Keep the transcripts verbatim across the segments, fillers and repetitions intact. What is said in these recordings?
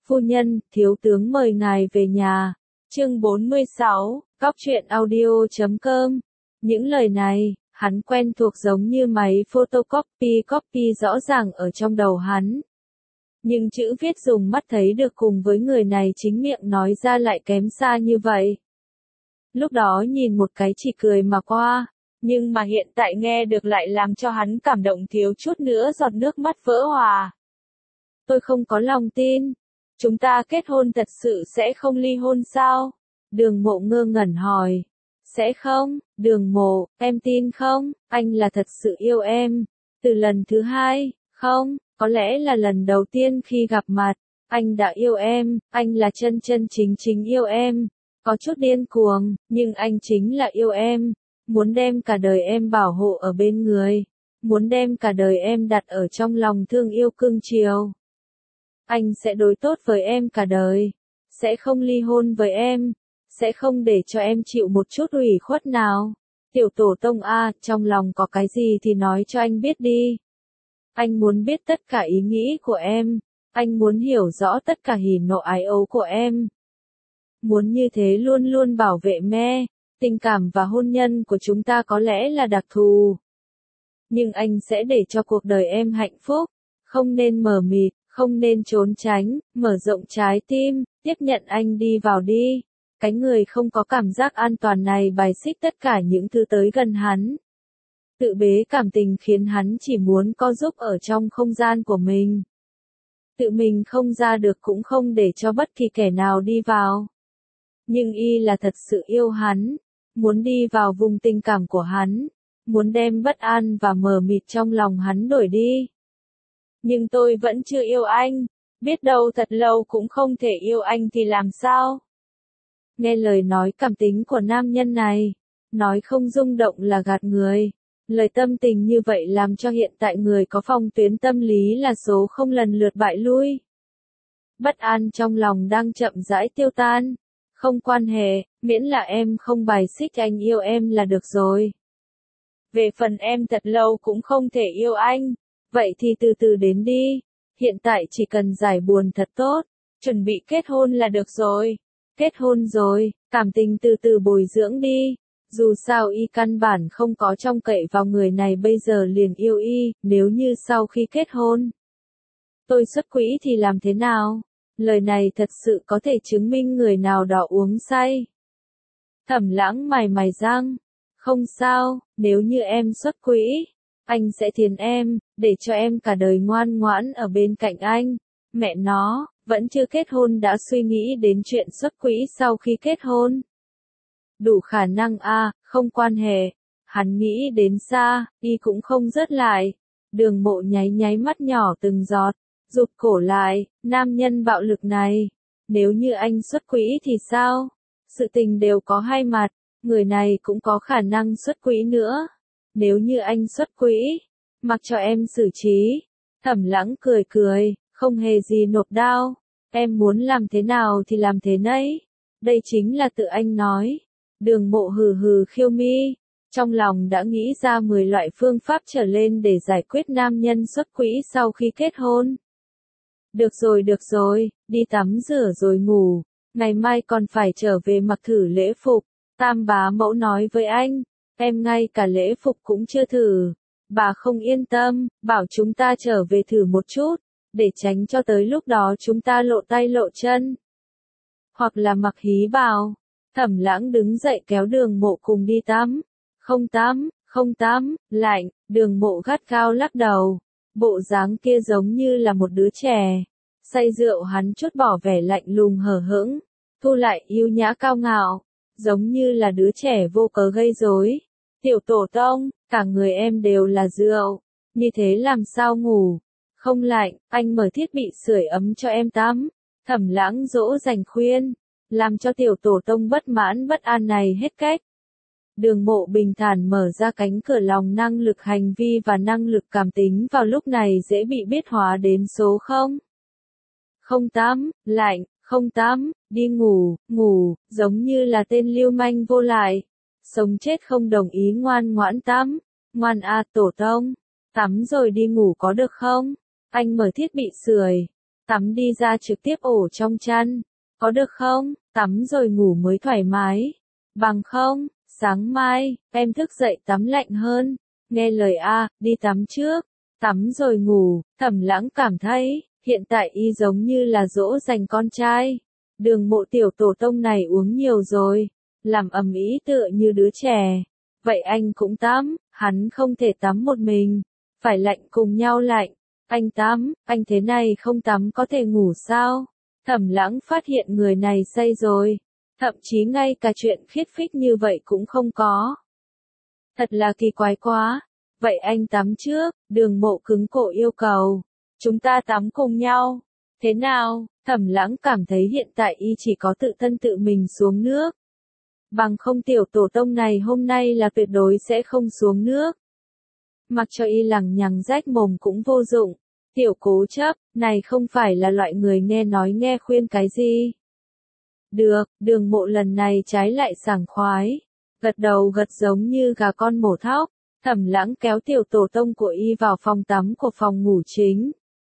Phu nhân, thiếu tướng mời ngài về nhà. Chương bốn mươi sáu, Cóc truyện audio chấm com. Những lời này, hắn quen thuộc giống như máy photocopy copy rõ ràng ở trong đầu hắn. Nhưng chữ viết dùng mắt thấy được cùng với người này chính miệng nói ra lại kém xa như vậy. Lúc đó nhìn một cái chỉ cười mà qua, nhưng mà hiện tại nghe được lại làm cho hắn cảm động thiếu chút nữa giọt nước mắt vỡ hòa. Tôi không có lòng tin. Chúng ta kết hôn thật sự sẽ không ly hôn sao? Đường Mộ ngơ ngẩn hỏi. Sẽ không, Đường Mộ, em tin không, anh là thật sự yêu em. Từ lần thứ hai, không, có lẽ là lần đầu tiên khi gặp mặt, anh đã yêu em, anh là chân chân chính chính yêu em. Có chút điên cuồng, nhưng anh chính là yêu em. Muốn đem cả đời em bảo hộ ở bên người. Muốn đem cả đời em đặt ở trong lòng thương yêu cưng chiều. Anh sẽ đối tốt với em cả đời. Sẽ không ly hôn với em. Sẽ không để cho em chịu một chút ủy khuất nào. Tiểu tổ tông A, trong lòng có cái gì thì nói cho anh biết đi. Anh muốn biết tất cả ý nghĩ của em. Anh muốn hiểu rõ tất cả hỉ nộ ái ố của em. Muốn như thế luôn luôn bảo vệ me. Tình cảm và hôn nhân của chúng ta có lẽ là đặc thù. Nhưng anh sẽ để cho cuộc đời em hạnh phúc. Không nên mờ mịt, không nên trốn tránh, mở rộng trái tim, tiếp nhận anh đi vào đi. Cái người không có cảm giác an toàn này bài xích tất cả những thứ tới gần hắn. Tự bế cảm tình khiến hắn chỉ muốn co giúp ở trong không gian của mình. Tự mình không ra được cũng không để cho bất kỳ kẻ nào đi vào. Nhưng y là thật sự yêu hắn, muốn đi vào vùng tình cảm của hắn, muốn đem bất an và mờ mịt trong lòng hắn đổi đi. Nhưng tôi vẫn chưa yêu anh, biết đâu thật lâu cũng không thể yêu anh thì làm sao? Nghe lời nói cảm tính của nam nhân này, nói không rung động là gạt người. Lời tâm tình như vậy làm cho hiện tại người có phong tuyến tâm lý là số không lần lượt bại lui. Bất an trong lòng đang chậm rãi tiêu tan. Không quan hệ, miễn là em không bài xích anh yêu em là được rồi. Về phần em thật lâu cũng không thể yêu anh, vậy thì từ từ đến đi. Hiện tại chỉ cần giải buồn thật tốt, chuẩn bị kết hôn là được rồi. Kết hôn rồi, cảm tình từ từ bồi dưỡng đi. Dù sao y căn bản không có trông cậy vào người này bây giờ liền yêu y, nếu như sau khi kết hôn. Tôi xuất quỹ thì làm thế nào? Lời này thật sự có thể chứng minh người nào đó uống say. Thẩm Lãng mày mày răng. Không sao, nếu như em xuất quỹ, anh sẽ thiến em, để cho em cả đời ngoan ngoãn ở bên cạnh anh. Mẹ nó, vẫn chưa kết hôn đã suy nghĩ đến chuyện xuất quỹ sau khi kết hôn. Đủ khả năng a, à, không quan hệ. Hắn nghĩ đến xa, y cũng không rớt lại. Đường Mộ nháy nháy mắt nhỏ từng giọt, rụt cổ lại, nam nhân bạo lực này. Nếu như anh xuất quỹ thì sao? Sự tình đều có hai mặt, người này cũng có khả năng xuất quỹ nữa. Nếu như anh xuất quỹ, mặc cho em xử trí. Thẩm Lãng cười cười, không hề gì nộp đao. Em muốn làm thế nào thì làm thế nấy. Đây chính là tự anh nói. Đường Mộ hừ hừ khiêu mi, trong lòng đã nghĩ ra mười loại phương pháp trở lên để giải quyết nam nhân xuất quỹ sau khi kết hôn. Được rồi được rồi, đi tắm rửa rồi ngủ, ngày mai còn phải trở về mặc thử lễ phục. Tam bá mẫu nói với anh, em ngay cả lễ phục cũng chưa thử. Bà không yên tâm, bảo chúng ta trở về thử một chút, để tránh cho tới lúc đó chúng ta lộ tay lộ chân. Hoặc là mặc hí bào. Thẩm Lãng đứng dậy kéo Đường Mộ cùng đi tắm. Không tắm, không tắm, lạnh. Đường Mộ gắt gao lắc đầu. Bộ dáng kia giống như là một đứa trẻ. Say rượu hắn chút bỏ vẻ lạnh lùng hờ hững, thu lại yêu nhã cao ngạo, giống như là đứa trẻ vô cớ gây rối. Tiểu tổ tông, cả người em đều là rượu, như thế làm sao ngủ? Không lạnh, anh mở thiết bị sưởi ấm cho em tắm. Thẩm Lãng dỗ dành khuyên, làm cho tiểu tổ tông bất mãn bất an này hết cách. Đường Mộ bình thản mở ra cánh cửa lòng năng lực hành vi và năng lực cảm tính vào lúc này dễ bị biết hóa đến số không. Không tắm, lạnh, không tắm, đi ngủ, ngủ, giống như là tên lưu manh vô lại. Sống chết không đồng ý ngoan ngoãn tắm. Ngoan a tổ tông, tắm rồi đi ngủ có được không? Anh mở thiết bị sưởi, Tắm đi ra trực tiếp ổ trong chăn. Có được không? Tắm rồi ngủ mới thoải mái. Bằng không, sáng mai, em thức dậy tắm lạnh hơn. Nghe lời a, đi tắm trước. Tắm rồi ngủ, Thẩm Lãng cảm thấy, hiện tại y giống như là dỗ dành con trai. Đường Mộ tiểu tổ tông này uống nhiều rồi, làm ầm ĩ tựa như đứa trẻ. Vậy anh cũng tắm, hắn không thể tắm một mình, phải lạnh cùng nhau lạnh. Anh tắm, anh thế này không tắm có thể ngủ sao? Thẩm Lãng phát hiện người này say rồi, thậm chí ngay cả chuyện khiết phích như vậy cũng không có. Thật là kỳ quái quá. Vậy anh tắm trước, Đường Mộ cứng cổ yêu cầu. Chúng ta tắm cùng nhau. Thế nào? Thẩm Lãng cảm thấy hiện tại y chỉ có tự thân tự mình xuống nước. Bằng không tiểu tổ tông này hôm nay là tuyệt đối sẽ không xuống nước. Mặc cho y lằng nhằng rách mồm cũng vô dụng. Tiểu cố chấp, này không phải là loại người nghe nói nghe khuyên cái gì. Được, Đường Mộ lần này trái lại sảng khoái. Gật đầu gật giống như gà con mổ thóc. Thẩm Lãng kéo tiểu tổ tông của y vào phòng tắm của phòng ngủ chính.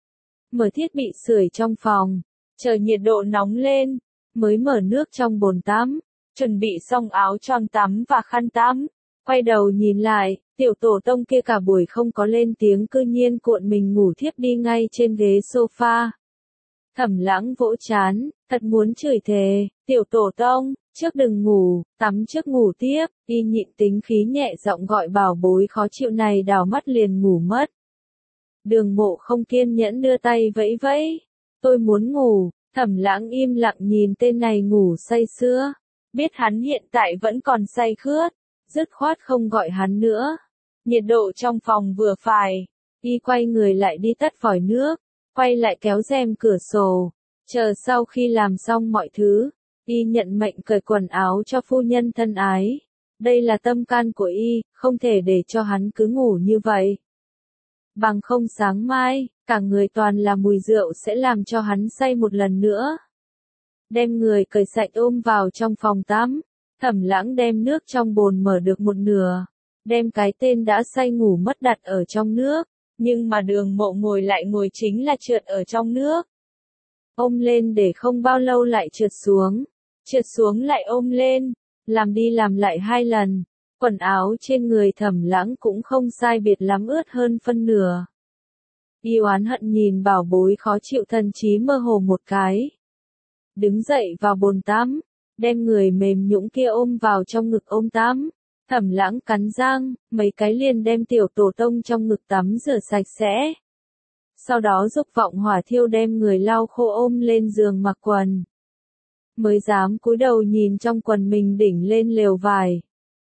Mở thiết bị sưởi trong phòng, chờ nhiệt độ nóng lên, mới mở nước trong bồn tắm, chuẩn bị xong áo choàng tắm và khăn tắm. Quay đầu nhìn lại, tiểu tổ tông kia cả buổi không có lên tiếng cư nhiên cuộn mình ngủ thiếp đi ngay trên ghế sofa. Thẩm Lãng vỗ chán, thật muốn chửi thề, tiểu tổ tông, trước đừng ngủ, tắm trước ngủ tiếp, y nhịn tính khí nhẹ giọng gọi bảo bối khó chịu này đảo mắt liền ngủ mất. Đường Mộ không kiên nhẫn đưa tay vẫy vẫy, tôi muốn ngủ. Thẩm Lãng im lặng nhìn tên này ngủ say sưa, biết hắn hiện tại vẫn còn say khướt, dứt khoát không gọi hắn nữa. Nhiệt độ trong phòng vừa phải, y quay người lại đi tắt vòi nước, quay lại kéo rèm cửa sổ, chờ sau khi làm xong mọi thứ, y nhận mệnh cởi quần áo cho phu nhân thân ái. Đây là tâm can của y, không thể để cho hắn cứ ngủ như vậy. Bằng không sáng mai, cả người toàn là mùi rượu sẽ làm cho hắn say một lần nữa. Đem người cởi sạch ôm vào trong phòng tắm, Thẩm Lãng đem nước trong bồn mở được một nửa, đem cái tên đã say ngủ mất đặt ở trong nước, nhưng mà Đường Mộ ngồi lại ngồi chính là trượt ở trong nước. Ôm lên để không bao lâu lại trượt xuống, trượt xuống lại ôm lên, làm đi làm lại hai lần. Quần áo trên người Thẩm Lãng cũng không sai biệt lắm ướt hơn phân nửa. Y oán hận nhìn bảo bối khó chịu thần trí mơ hồ một cái. Đứng dậy vào bồn tắm, đem người mềm nhũn kia ôm vào trong ngực ôm tắm. Thẩm Lãng cắn răng, mấy cái liền đem tiểu tổ tông trong ngực tắm rửa sạch sẽ. Sau đó dục vọng hỏa thiêu đem người lau khô ôm lên giường mặc quần. Mới dám cúi đầu nhìn trong quần mình đỉnh lên lều vải.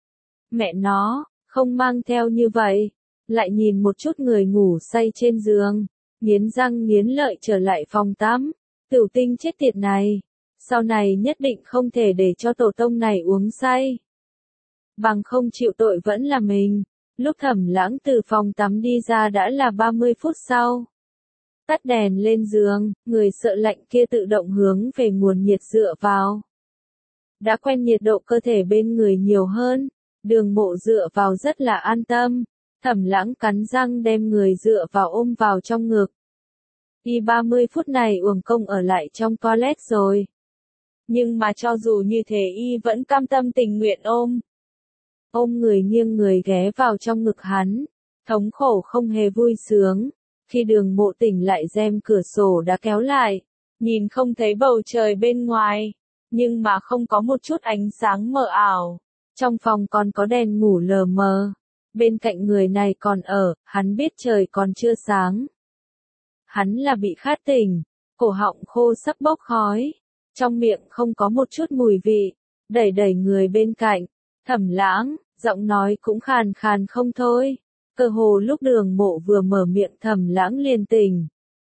Mẹ nó, không mang theo như vậy. Lại nhìn một chút người ngủ say trên giường, nghiến răng nghiến lợi trở lại phòng tắm. Tiểu Tinh chết tiệt này, sau này nhất định không thể để cho tổ tông này uống say. Bằng không chịu tội vẫn là mình. Lúc Thẩm Lãng từ phòng tắm đi ra đã là ba mươi phút sau. Tắt đèn lên giường, người sợ lạnh kia tự động hướng về nguồn nhiệt dựa vào. Đã quen nhiệt độ cơ thể bên người nhiều hơn, Đường Mộ dựa vào rất là an tâm. Thẩm Lãng cắn răng đem người dựa vào ôm vào trong ngực. Y ba mươi phút này uổng công ở lại trong toilet rồi. Nhưng mà cho dù như thế y vẫn cam tâm tình nguyện ôm. Ôm người nghiêng người ghé vào trong ngực hắn. Thống khổ không hề vui sướng. Khi Đường Mộ tỉnh lại rèm cửa sổ đã kéo lại. Nhìn không thấy bầu trời bên ngoài. Nhưng mà không có một chút ánh sáng mờ ảo. Trong phòng còn có đèn ngủ lờ mờ. Bên cạnh người này còn ở, hắn biết trời còn chưa sáng. Hắn là bị khát tỉnh, cổ họng khô sắp bốc khói, trong miệng không có một chút mùi vị, đẩy đẩy người bên cạnh. Thẩm Lãng, giọng nói cũng khàn khàn không thôi. Cơ hồ lúc Đường Mộ vừa mở miệng Thẩm Lãng liền tỉnh.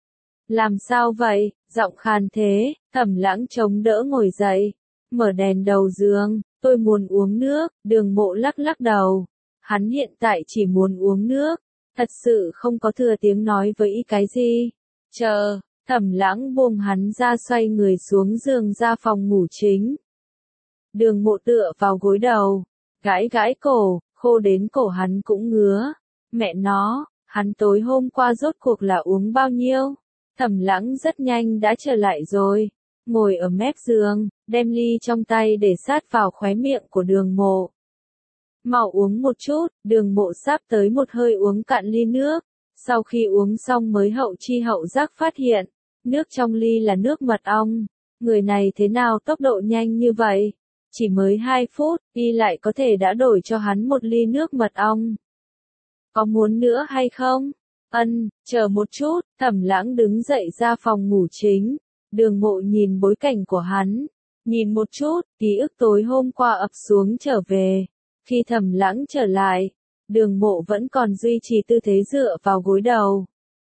Làm sao vậy, giọng khàn thế, Thẩm Lãng chống đỡ ngồi dậy, mở đèn đầu giường, tôi muốn uống nước. Đường Mộ lắc lắc đầu. Hắn hiện tại chỉ muốn uống nước, thật sự không có thừa tiếng nói với y cái gì. Chờ, Thẩm Lãng buông hắn ra xoay người xuống giường ra phòng ngủ chính. Đường Mộ tựa vào gối đầu, gãi gãi cổ, khô đến cổ hắn cũng ngứa. Mẹ nó, hắn tối hôm qua rốt cuộc là uống bao nhiêu? Thẩm Lãng rất nhanh đã trở lại rồi, ngồi ở mép giường, đem ly trong tay để sát vào khóe miệng của Đường Mộ. Mau uống một chút, Đường Mộ sắp tới một hơi uống cạn ly nước, sau khi uống xong mới hậu chi hậu giác phát hiện, nước trong ly là nước mật ong. Người này thế nào tốc độ nhanh như vậy? Chỉ mới hai phút, y lại có thể đã đổi cho hắn một ly nước mật ong. Có muốn nữa hay không? Ân, chờ một chút, Thẩm Lãng đứng dậy ra phòng ngủ chính. Đường Mộ nhìn bối cảnh của hắn, nhìn một chút, ký ức tối hôm qua ập xuống trở về. Khi Thẩm Lãng trở lại, Đường Mộ vẫn còn duy trì tư thế dựa vào gối đầu.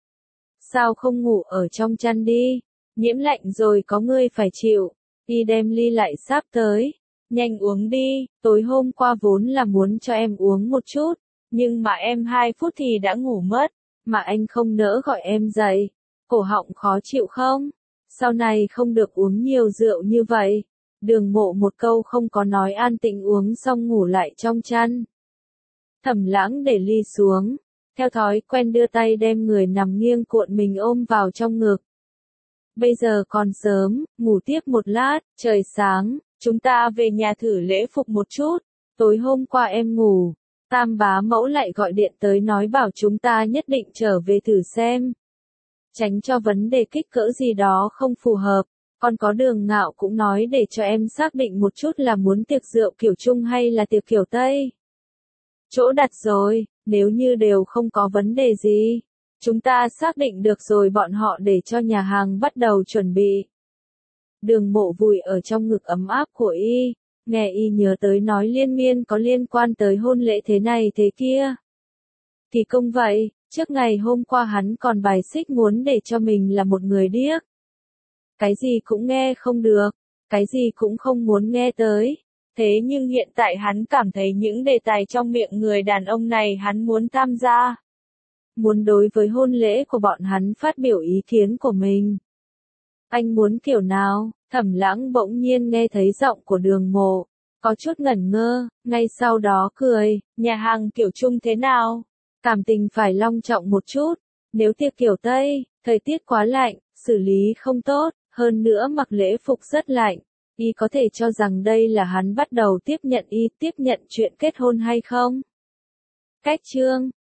Sao không ngủ ở trong chăn đi? Nhiễm lạnh rồi có ngươi phải chịu. Y đem ly lại sắp tới. Nhanh uống đi, tối hôm qua vốn là muốn cho em uống một chút, nhưng mà em hai phút thì đã ngủ mất, mà anh không nỡ gọi em dậy. Cổ họng khó chịu không? Sau này không được uống nhiều rượu như vậy. Đường Mộ một câu không có nói, an tĩnh uống xong ngủ lại trong chăn. Thẩm Lãng để ly xuống, theo thói quen đưa tay đem người nằm nghiêng cuộn mình ôm vào trong ngực. Bây giờ còn sớm, ngủ tiếp một lát, trời sáng, chúng ta về nhà thử lễ phục một chút. Tối hôm qua em ngủ, Tam bá mẫu lại gọi điện tới nói bảo chúng ta nhất định trở về thử xem. Tránh cho vấn đề kích cỡ gì đó không phù hợp, còn có Đường Ngạo cũng nói để cho em xác định một chút là muốn tiệc rượu kiểu Trung hay là tiệc kiểu Tây. Chỗ đặt rồi, nếu như đều không có vấn đề gì, chúng ta xác định được rồi bọn họ để cho nhà hàng bắt đầu chuẩn bị. Đường Mộ vùi ở trong ngực ấm áp của y, nghe y nhớ tới nói liên miên có liên quan tới hôn lễ thế này thế kia. Thì công vậy, trước ngày hôm qua hắn còn bài xích muốn để cho mình là một người điếc. Cái gì cũng nghe không được, cái gì cũng không muốn nghe tới. Thế nhưng hiện tại hắn cảm thấy những đề tài trong miệng người đàn ông này hắn muốn tham gia. Muốn đối với hôn lễ của bọn hắn phát biểu ý kiến của mình. Anh muốn kiểu nào? Thẩm Lãng bỗng nhiên nghe thấy giọng của Đường Mộ, có chút ngẩn ngơ, ngay sau đó cười, nhà hàng kiểu Trung thế nào? Cảm tình phải long trọng một chút, nếu tiệc kiểu Tây, thời tiết quá lạnh, xử lý không tốt, hơn nữa mặc lễ phục rất lạnh. Y có thể cho rằng đây là hắn bắt đầu tiếp nhận y tiếp nhận chuyện kết hôn hay không? Cách chương